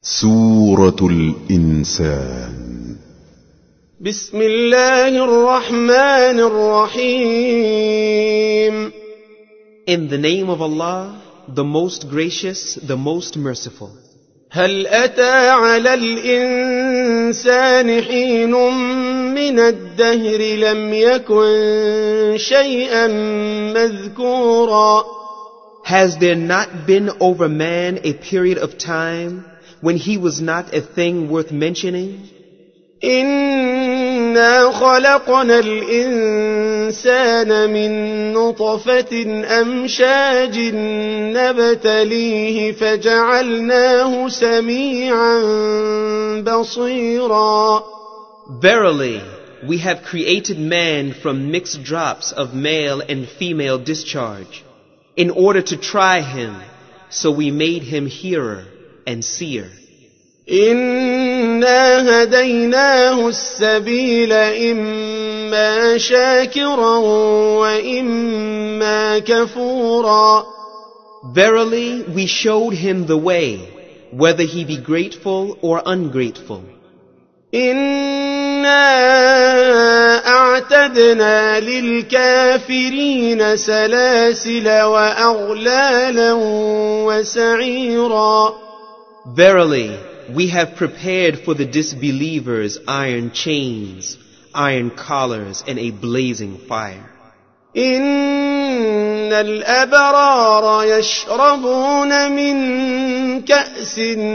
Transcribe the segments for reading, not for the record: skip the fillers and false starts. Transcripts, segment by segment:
سورة الإنسان. بسم الله الرحمن الرحيم. In the name of Allah, the most gracious, the most merciful. هل أتى على الإنسان حين من الدهر لم يكن شيئا مذكورا. Has there not been over man a period of time when he was not a thing worth mentioning? إنا خلقنا الإنسان من نطفة أمشاج نبتليه فجعلناه سميعا بصيرا. Verily, we have created man from mixed drops of male and female discharge, in order to try him, so we made him hearer and seer. إنا هديناه السبيل إما شاكرا وإما كفورا. Verily, we showed him the way, whether he be grateful or ungrateful. إنا أعتدنا للكافرين سلاسل وأغلالا وسعيرا. Verily, we have prepared for the disbelievers iron chains, iron collars, and a blazing fire. إن الأبرار يشربون من كأس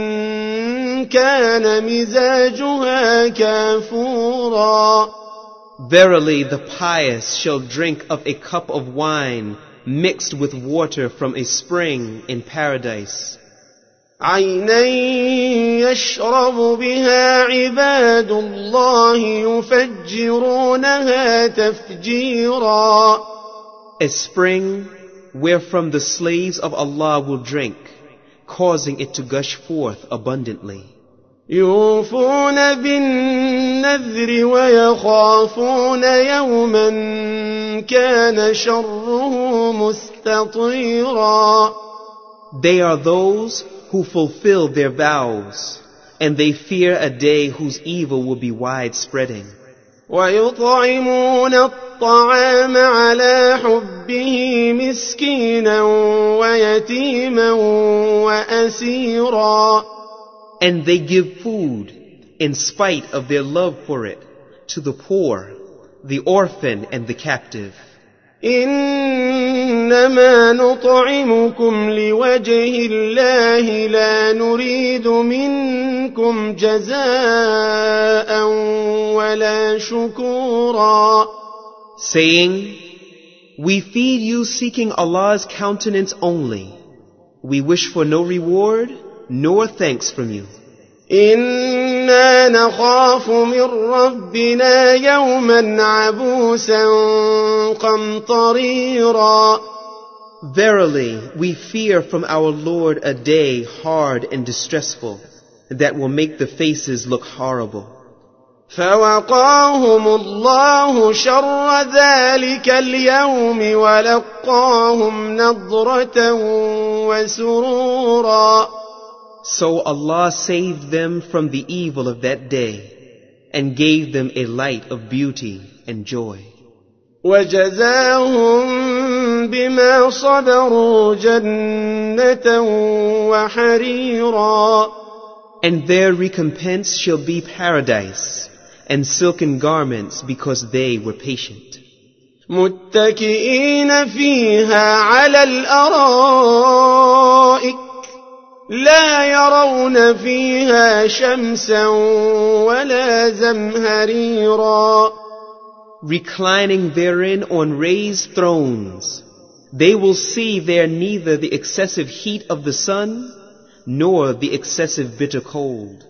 كان مزاجها كافورا. Verily, the pious shall drink of a cup of wine mixed with water from a spring in paradise. عينا يشرب بها عباد الله يفجرونها تفجيرا. A spring wherefrom the slaves of Allah will drink, causing it to gush forth abundantly. يوفون بالنذر ويخافون يوما كان شره مستطيرا. They are those who fulfill their vows, and they fear a day whose evil will be widespreading. ويطعمون الطعام على حبه مسكينا ويتيما وأسيرا. And they give food, in spite of their love for it, to the poor, the orphan, and the captive. إنما نطعمكم لوجه الله لا نريد منكم جزاء ولا شكورا. Saying, we feed you seeking Allah's countenance only. We wish for no reward, nor thanks from you. إنا نخاف من ربنا يوما عبوسا قمطريرا. Verily, we fear from our Lord a day hard and distressful, that will make the faces look horrible. فوقاهم الله شر ذلك اليوم ولقاهم نضرة وسرورا. So Allah saved them from the evil of that day, and gave them a light of beauty and joy. وجزاهم بما صبروا جنة وحريرا. And their recompense shall be paradise, and silken garments, because they were patient. متكئين فيها على الأرائك لا يرون فيها شمسا ولا زمهريرا. Reclining therein on raised thrones, they will see there neither the excessive heat of the sun, nor the excessive bitter cold.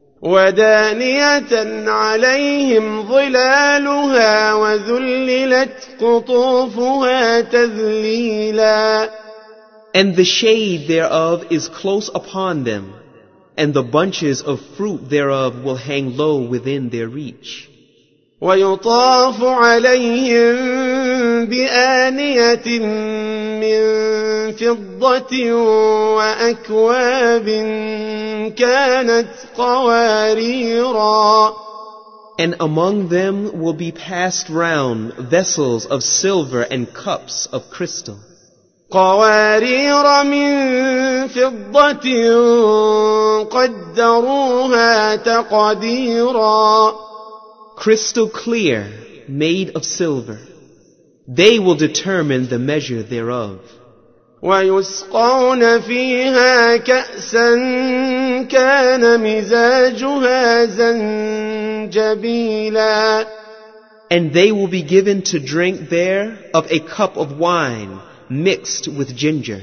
ودانية عليهم ظلالها وذللت قطوفها تذليلا. And the shade thereof is close upon them, and the bunches of fruit thereof will hang low within their reach. ويطاف عليهم بآنية من فضة وأكواب كانت قواريرا. And among them will be passed round vessels of silver and cups of crystal. قوارير من فضة قدروها تقديرا. Crystal clear, made of silver. They will determine the measure thereof. ويسقون فيها كأسا كان مزاجها زنجبيلا. And they will be given to drink there of a cup of wine mixed with ginger.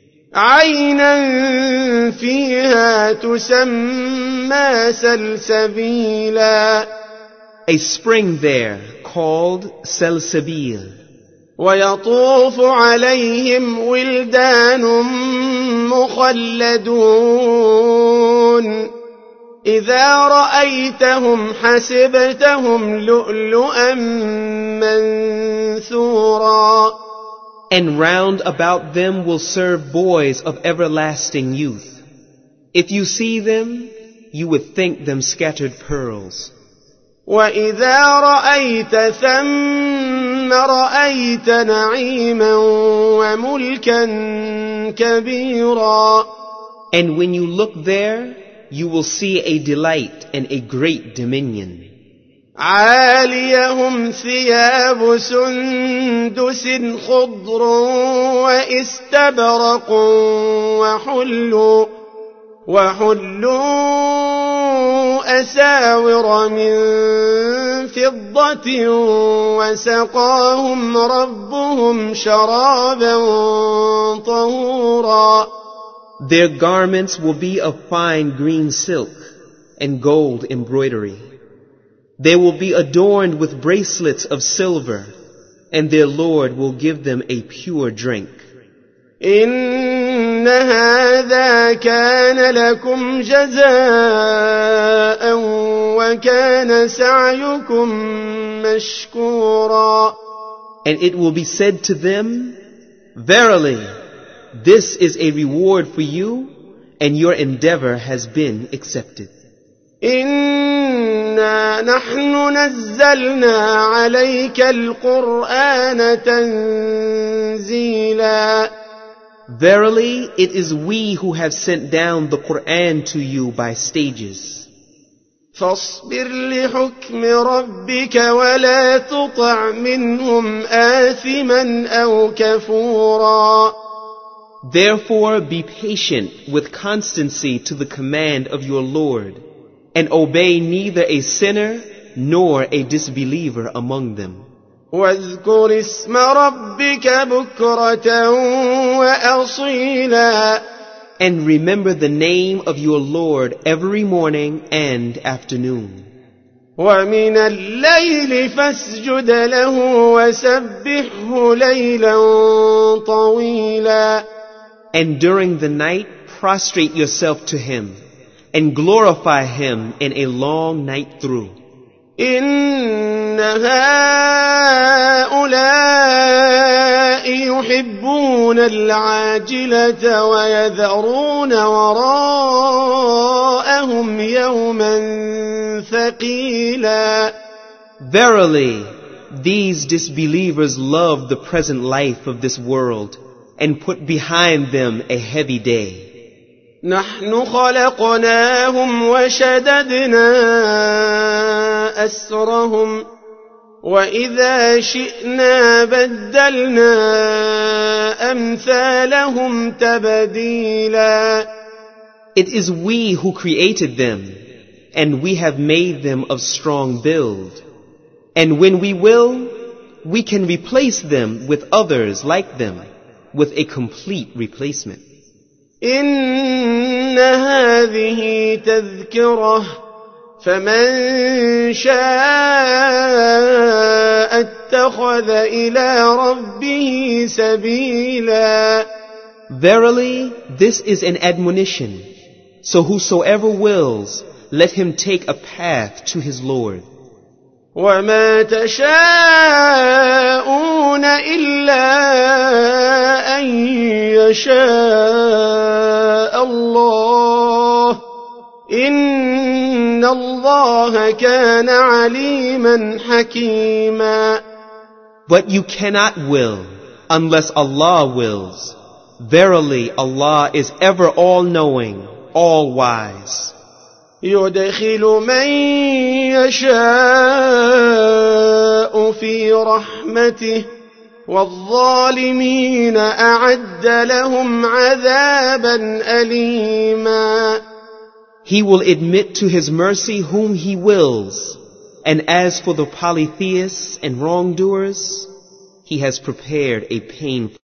عينا فيها تسمى سلسبيلا. A spring there called Salsabil. ويطوف عليهم ولدان مخلدون إذا رأيتهم حسبتهم لؤلؤا منثورا. And round about them will serve boys of everlasting youth. If you see them, you would think them scattered pearls. وإذا رأيت ثم رأيت نعيما وملكا كبيرا. And when you look there, you will see a delight and a great dominion. عاليهم ثياب سندس خضر واستبرق وحلوا أساور من فضة وسقاهم ربهم شرابا طهورا. Their garments will be of fine green silk and gold embroidery. They will be adorned with bracelets of silver, and their Lord will give them a pure drink. إن هذا كان لكم جزاء وكان سعيكم مشكورا. And it will be said to them, Verily, this is a reward for you, and your endeavor has been accepted. إنا نحن نزلنا عليك القرآن تنزيلا. Verily, it is we who have sent down the Quran to you by stages. فاصبر لحكم ربك ولا تطع منهم آثما أو كفورا. Therefore, be patient with constancy to the command of your Lord, and obey neither a sinner nor a disbeliever among them. واذكر اسم ربك بكرة وأصيلا. And remember the name of your Lord every morning and afternoon. ومن الليل فاسجد له وسبحه ليلا طويلا. And during the night, prostrate yourself to him and glorify him in a long night through. إن هؤلاء يحبون العاجلة ويذرون وراءهم يوما ثقيلا. Verily, these disbelievers love the present life of this world and put behind them a heavy day. نحن خلقناهم وشددنا أسرهم وإذا شئنا بدلنا أمثالهم تبديلا. It is we who created them, and we have made them of strong build. And when we will, we can replace them with others like them, with a complete replacement. إن هذه تذكرة فمن شاء اتخذ إلى ربه سبيلا. Verily, this is an admonition. So whosoever wills, let him take a path to his Lord. وما تشاءون إلا أن يشاء الله إن الله كان عليما حكيما. But you cannot will unless Allah wills. Verily, Allah is ever all-knowing, all-wise. يدخل من يشاء في رحمته والظالمين أعد لهم عذابا أليما. He will admit to His mercy whom He wills. And as for the polytheists and wrongdoers, He has prepared a painful